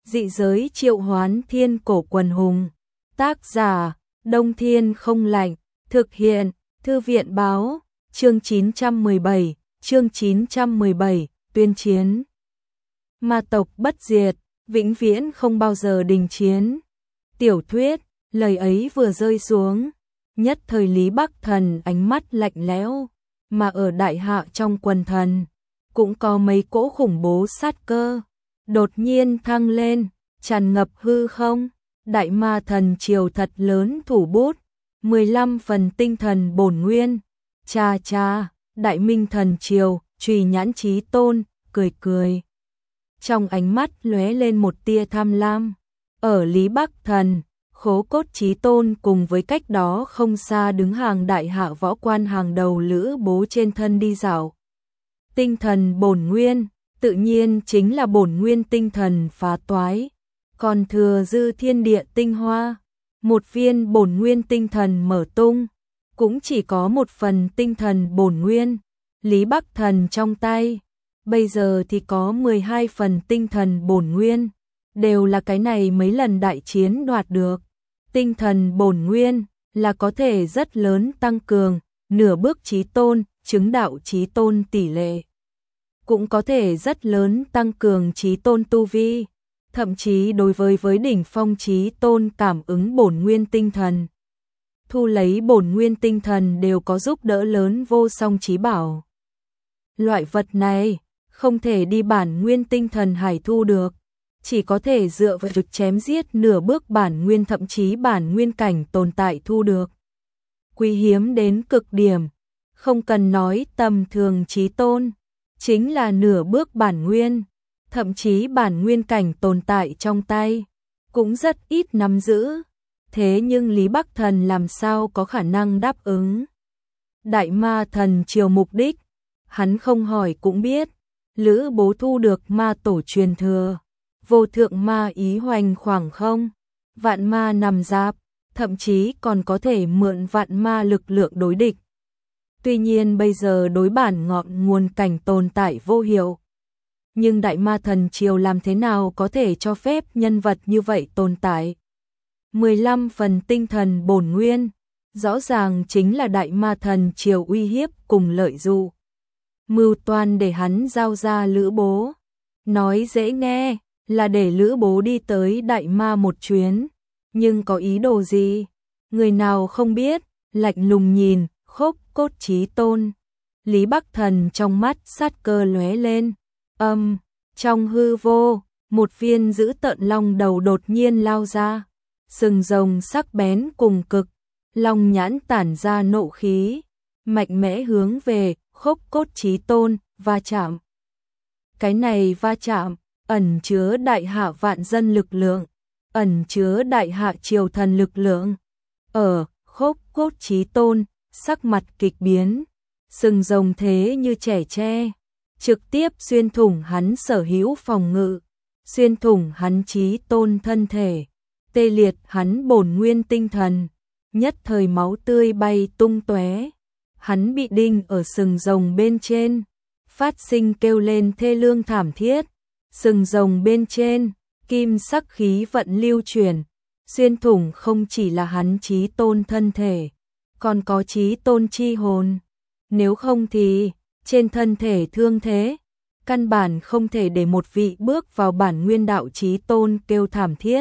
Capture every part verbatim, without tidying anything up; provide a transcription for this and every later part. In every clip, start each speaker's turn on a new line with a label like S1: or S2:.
S1: Dị giới triệu hoán thiên cổ quần hùng. Tác giả, Đông Thiên không lạnh. Thực hiện, Thư viện báo. Chương chín trăm mười bảy, chương chín trăm mười bảy, tuyên chiến. Ma tộc bất diệt, vĩnh viễn không bao giờ đình chiến. Tiểu thuyết, lời ấy vừa rơi xuống, nhất thời Lý Bắc Thần ánh mắt lạnh lẽo, mà ở đại hạ trong quần thần, cũng có mấy cỗ khủng bố sát cơ, đột nhiên thăng lên, tràn ngập hư không. Đại ma thần triều thật lớn thủ bút, mười lăm phần tinh thần bổn nguyên. Cha cha, đại minh thần triều, Trùy Nhãn Chí Tôn, cười cười. Trong ánh mắt lóe lên một tia tham lam. Ở Lý Bắc Thần, Khố Cốt Chí Tôn cùng với cách đó không xa đứng hàng đại hạ võ quan hàng đầu Lữ Bố trên thân đi dạo. Tinh thần bổn nguyên, tự nhiên chính là bổn nguyên tinh thần phá toái. Còn thừa dư thiên địa tinh hoa, một viên bổn nguyên tinh thần mở tung, cũng chỉ có một phần tinh thần bổn nguyên. Lý Bắc Thần trong tay, bây giờ thì có mười hai phần tinh thần bổn nguyên, đều là cái này mấy lần đại chiến đoạt được. Tinh thần bổn nguyên là có thể rất lớn tăng cường, nửa bước chí tôn, chứng đạo chí tôn tỷ lệ. Cũng có thể rất lớn tăng cường chí tôn tu vi, thậm chí đối với với đỉnh phong chí tôn cảm ứng bổn nguyên tinh thần. Thu lấy bổn nguyên tinh thần đều có giúp đỡ lớn vô song chí bảo. Loại vật này không thể đi bản nguyên tinh thần hải thu được, chỉ có thể dựa vào việc chém giết nửa bước bản nguyên thậm chí bản nguyên cảnh tồn tại thu được. Quý hiếm đến cực điểm, không cần nói tầm thường chí tôn, chính là nửa bước bản nguyên, thậm chí bản nguyên cảnh tồn tại trong tay, cũng rất ít nắm giữ. Thế nhưng Lý Bắc Thần làm sao có khả năng đáp ứng? Đại ma thần triều mục đích, hắn không hỏi cũng biết. Lữ Bố thu được ma tổ truyền thừa, vô thượng ma ý hoành khoảng không, vạn ma nằm giáp, thậm chí còn có thể mượn vạn ma lực lượng đối địch. Tuy nhiên bây giờ đối bản ngọn nguồn cảnh tồn tại vô hiệu. Nhưng đại ma thần triều làm thế nào có thể cho phép nhân vật như vậy tồn tại? mười lăm phần tinh thần bổn nguyên, rõ ràng chính là đại ma thần triều uy hiếp cùng lợi dụ. Mưu toan để hắn giao ra Lữ Bố. Nói dễ nghe là để Lữ Bố đi tới đại ma một chuyến, nhưng có ý đồ gì? Người nào không biết, lạnh lùng nhìn, Khố Cốt Chí Tôn. Lý Bắc Thần trong mắt sát cơ lóe lên. Âm, trong hư vô, một viên dữ tợn long đầu đột nhiên lao ra. Sừng rồng sắc bén cùng cực, long nhãn tản ra nộ khí, mạnh mẽ hướng về Khố Cốt Chí Tôn va chạm. Cái này va chạm ẩn chứa đại hạ vạn dân lực lượng, ẩn chứa đại hạ triều thần lực lượng. Ở Khố Cốt Chí Tôn, sắc mặt kịch biến, sừng rồng thế như trẻ tre, trực tiếp xuyên thủng hắn sở hữu phòng ngự, xuyên thủng hắn Chí Tôn thân thể, tê liệt hắn bổn nguyên tinh thần, nhất thời máu tươi bay tung tóe. Hắn bị đinh ở sừng rồng bên trên, phát sinh kêu lên thê lương thảm thiết. Sừng rồng bên trên, kim sắc khí vận lưu chuyển, xuyên thủng không chỉ là hắn Chí Tôn thân thể, còn có Chí Tôn chi hồn. Nếu không thì, trên thân thể thương thế, căn bản không thể để một vị bước vào bản nguyên đạo Chí Tôn kêu thảm thiết.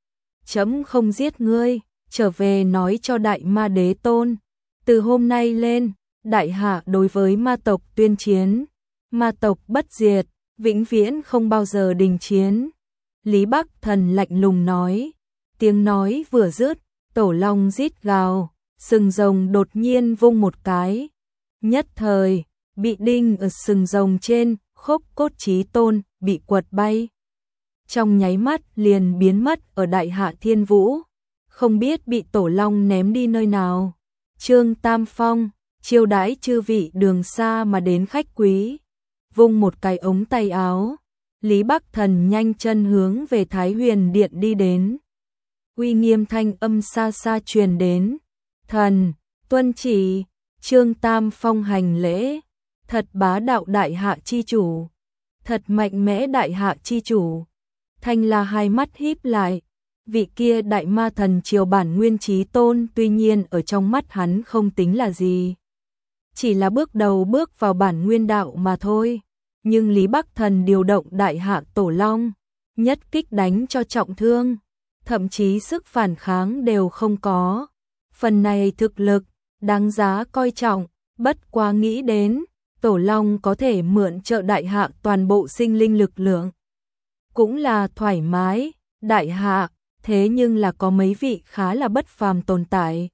S1: Chấm không giết ngươi, trở về nói cho đại ma đế tôn. Từ hôm nay lên, đại hạ đối với ma tộc tuyên chiến, ma tộc bất diệt, vĩnh viễn không bao giờ đình chiến. Lý Bắc Thần lạnh lùng nói, tiếng nói vừa dứt, tổ long rít gào, sừng rồng đột nhiên vung một cái. Nhất thời, bị đinh ở sừng rồng trên, Khố Cốt Chí Tôn bị quật bay. Trong nháy mắt liền biến mất ở đại hạ thiên vũ, không biết bị tổ long ném đi nơi nào. Trương Tam Phong chiêu đãi chư vị đường xa mà đến khách quý, vung một cái ống tay áo, Lý Bắc Thần nhanh chân hướng về Thái Huyền Điện đi đến. Uy nghiêm thanh âm xa xa truyền đến, thần, tuân chỉ. Trương Tam Phong hành lễ, thật bá đạo đại hạ chi chủ, thật mạnh mẽ đại hạ chi chủ, Thanh La hai mắt híp lại, vị kia đại ma thần triều bản nguyên chí tôn tuy nhiên ở trong mắt hắn không tính là gì. Chỉ là bước đầu bước vào bản nguyên đạo mà thôi. Nhưng Lý Bắc Thần điều động đại hạ tổ long, nhất kích đánh cho trọng thương, thậm chí sức phản kháng đều không có. Phần này thực lực, đáng giá coi trọng, bất quá nghĩ đến, tổ long có thể mượn trợ đại hạ toàn bộ sinh linh lực lượng. Cũng là thoải mái, đại hạ, thế nhưng là có mấy vị khá là bất phàm tồn tại.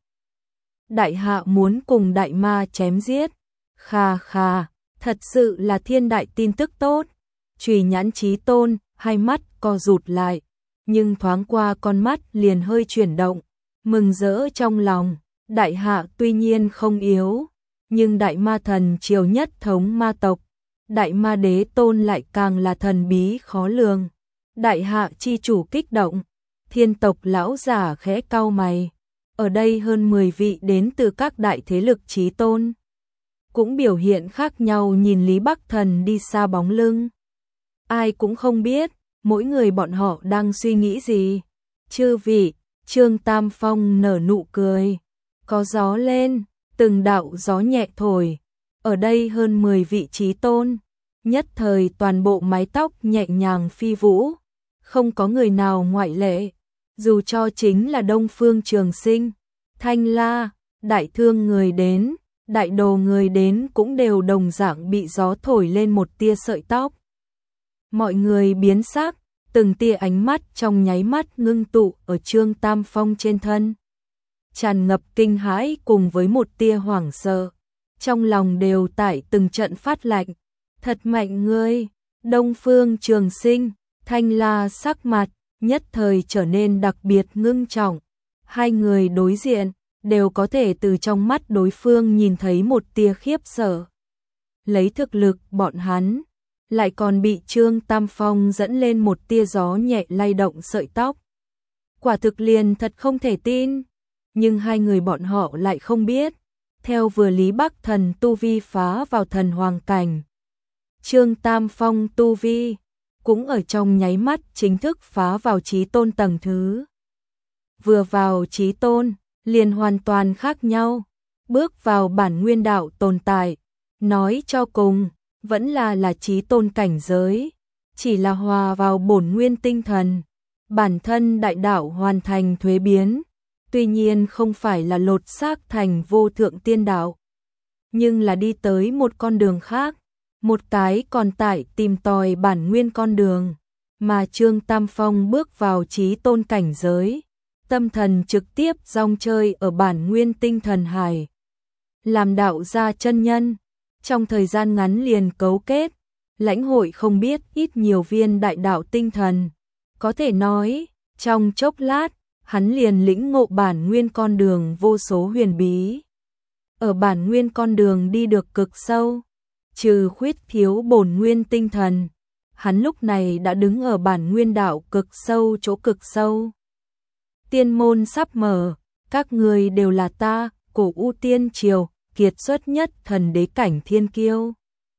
S1: Đại hạ muốn cùng đại ma chém giết, kha kha, thật sự là thiên đại tin tức tốt. Chùy Nhãn Chí Tôn, hai mắt co rụt lại, nhưng thoáng qua con mắt liền hơi chuyển động, mừng rỡ trong lòng. Đại hạ tuy nhiên không yếu, nhưng đại ma thần triều nhất thống ma tộc, đại ma đế tôn lại càng là thần bí khó lường. Đại hạ chi chủ kích động, thiên tộc lão giả khẽ cau mày. Ở đây hơn mười vị đến từ các đại thế lực chí tôn, cũng biểu hiện khác nhau nhìn Lý Bắc Thần đi xa bóng lưng. Ai cũng không biết, mỗi người bọn họ đang suy nghĩ gì. Chư vị, Trương Tam Phong nở nụ cười. Có gió lên, từng đạo gió nhẹ thổi. Ở đây hơn mười vị chí tôn, nhất thời toàn bộ mái tóc nhẹ nhàng phi vũ. Không có người nào ngoại lệ, dù cho chính là Đông Phương Trường Sinh, Thanh La, đại thương người đến, đại đồ người đến cũng đều đồng dạng bị gió thổi lên một tia sợi tóc. Mọi người biến sắc, từng tia ánh mắt trong nháy mắt ngưng tụ ở Trương Tam Phong trên thân. Tràn ngập kinh hãi cùng với một tia hoảng sợ, trong lòng đều tải từng trận phát lạnh. Thật mạnh ngươi, Đông Phương Trường Sinh, Thanh La sắc mặt nhất thời trở nên đặc biệt ngưng trọng. Hai người đối diện đều có thể từ trong mắt đối phương nhìn thấy một tia khiếp sợ. Lấy thực lực bọn hắn, lại còn bị Trương Tam Phong dẫn lên một tia gió nhẹ lay động sợi tóc. Quả thực liền thật không thể tin, nhưng hai người bọn họ lại không biết, theo vừa Lý Bắc Thần tu vi phá vào thần hoàng cảnh, Trương Tam Phong tu vi cũng ở trong nháy mắt chính thức phá vào chí tôn tầng thứ. Vừa vào chí tôn, liền hoàn toàn khác nhau, bước vào bản nguyên đạo tồn tại, nói cho cùng, vẫn là là chí tôn cảnh giới, chỉ là hòa vào bổn nguyên tinh thần, bản thân đại đạo hoàn thành thuế biến, tuy nhiên không phải là lột xác thành vô thượng tiên đạo, nhưng là đi tới một con đường khác, một cái còn tại tìm tòi bản nguyên con đường, mà Trương Tam Phong bước vào chí tôn cảnh giới, tâm thần trực tiếp rong chơi ở bản nguyên tinh thần hải, làm đạo gia chân nhân, trong thời gian ngắn liền cấu kết, lãnh hội không biết ít nhiều viên đại đạo tinh thần, có thể nói, trong chốc lát, hắn liền lĩnh ngộ bản nguyên con đường vô số huyền bí. Ở bản nguyên con đường đi được cực sâu, trừ khuyết thiếu bổn nguyên tinh thần, hắn lúc này đã đứng ở bản nguyên đạo cực sâu chỗ cực sâu. Tiên môn sắp mở, các người đều là ta, Cổ U Tiên Triều, kiệt xuất nhất thần đế cảnh thiên kiêu.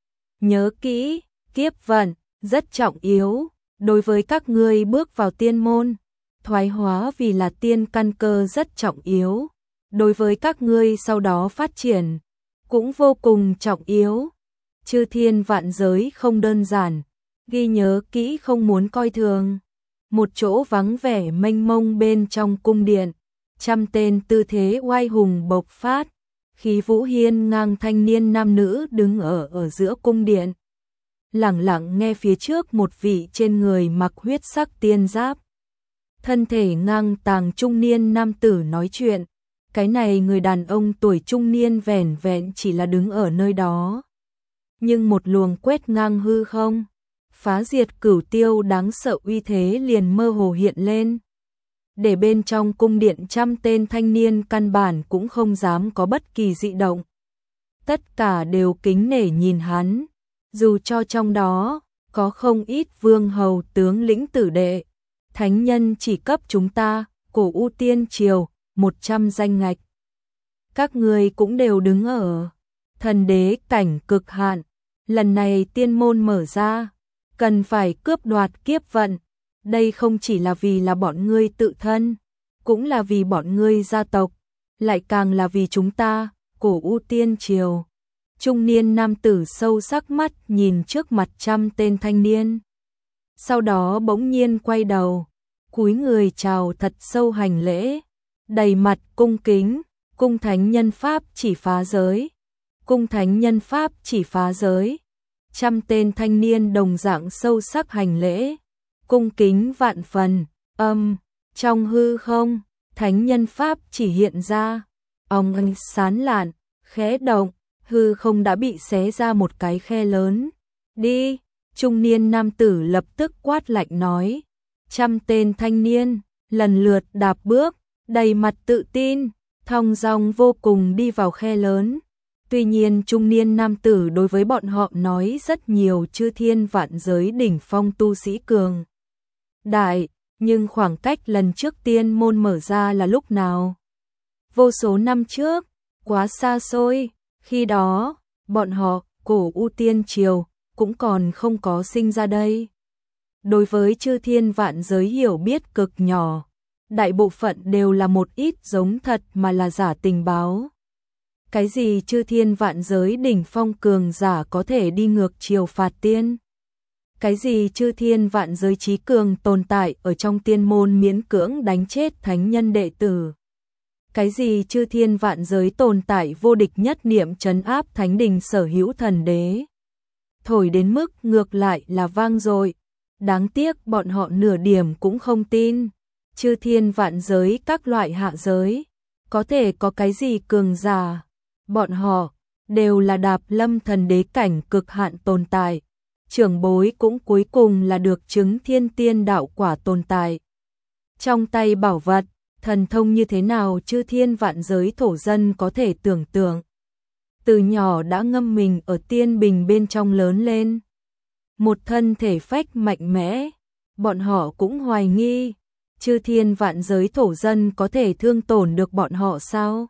S1: Nhớ kỹ, kiếp vận, rất trọng yếu, đối với các ngươi bước vào tiên môn, thoái hóa vì là tiên căn cơ rất trọng yếu, đối với các ngươi sau đó phát triển, cũng vô cùng trọng yếu. Chư thiên vạn giới không đơn giản, ghi nhớ kỹ không muốn coi thường. Một chỗ vắng vẻ mênh mông bên trong cung điện, trăm tên tư thế oai hùng bộc phát, khí vũ hiên ngang thanh niên nam nữ đứng ở ở giữa cung điện. Lặng lặng nghe phía trước một vị trên người mặc huyết sắc tiên giáp, thân thể ngang tàng trung niên nam tử nói chuyện. Cái này người đàn ông tuổi trung niên vẻn vẹn chỉ là đứng ở nơi đó, nhưng một luồng quét ngang hư không, phá diệt cửu tiêu đáng sợ uy thế liền mơ hồ hiện lên. Để bên trong cung điện trăm tên thanh niên căn bản cũng không dám có bất kỳ dị động. Tất cả đều kính nể nhìn hắn, dù cho trong đó có không ít vương hầu tướng lĩnh tử đệ. Thánh nhân chỉ cấp chúng ta, Cổ U Tiên Triều, một trăm danh ngạch. Các người cũng đều đứng ở thần đế cảnh cực hạn. Lần này tiên môn mở ra, cần phải cướp đoạt kiếp vận, đây không chỉ là vì là bọn ngươi tự thân, cũng là vì bọn ngươi gia tộc, lại càng là vì chúng ta, Cổ U Tiên Triều. Trung niên nam tử sâu sắc mắt nhìn trước mặt trăm tên thanh niên. Sau đó bỗng nhiên quay đầu, cúi người chào thật sâu hành lễ, đầy mặt cung kính, cung thánh nhân pháp chỉ phá giới, cung thánh nhân pháp chỉ phá giới. Trăm tên thanh niên đồng dạng sâu sắc hành lễ, cung kính vạn phần, âm, trong hư không, thánh nhân pháp chỉ hiện ra, ong ánh sán lạn, khẽ động, hư không đã bị xé ra một cái khe lớn. Đi, trung niên nam tử lập tức quát lạnh nói. Trăm tên thanh niên, lần lượt đạp bước, đầy mặt tự tin, thong dong vô cùng đi vào khe lớn. Tuy nhiên trung niên nam tử đối với bọn họ nói rất nhiều chư thiên vạn giới đỉnh phong tu sĩ cường đại, nhưng khoảng cách lần trước tiên môn mở ra là lúc nào? Vô số năm trước, quá xa xôi, khi đó, bọn họ, Cổ U Tiên Triều, cũng còn không có sinh ra đây. Đối với chư thiên vạn giới hiểu biết cực nhỏ, đại bộ phận đều là một ít giống thật mà là giả tình báo. Cái gì chư thiên vạn giới đỉnh phong cường giả có thể đi ngược chiều phạt tiên? Cái gì chư thiên vạn giới trí cường tồn tại ở trong tiên môn miễn cưỡng đánh chết thánh nhân đệ tử? Cái gì chư thiên vạn giới tồn tại vô địch nhất niệm trấn áp thánh đình sở hữu thần đế? Thổi đến mức ngược lại là vang dội. Đáng tiếc bọn họ nửa điểm cũng không tin. Chư thiên vạn giới các loại hạ giới, có thể có cái gì cường giả? Bọn họ đều là đạp lâm thần đế cảnh cực hạn tồn tại. Trưởng bối cũng cuối cùng là được chứng thiên tiên đạo quả tồn tại. Trong tay bảo vật, thần thông như thế nào chư thiên vạn giới thổ dân có thể tưởng tượng. Từ nhỏ đã ngâm mình ở tiên bình bên trong lớn lên. Một thân thể phách mạnh mẽ, bọn họ cũng hoài nghi, chư thiên vạn giới thổ dân có thể thương tổn được bọn họ sao?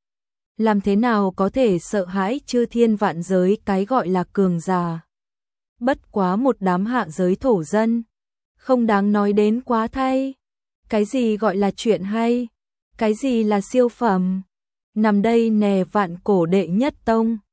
S1: Làm thế nào có thể sợ hãi chư thiên vạn giới cái gọi là cường giả? Bất quá một đám hạ giới thổ dân, không đáng nói đến quá thay. Cái gì gọi là chuyện hay? Cái gì là siêu phẩm? Nằm đây nè vạn cổ đệ nhất tông,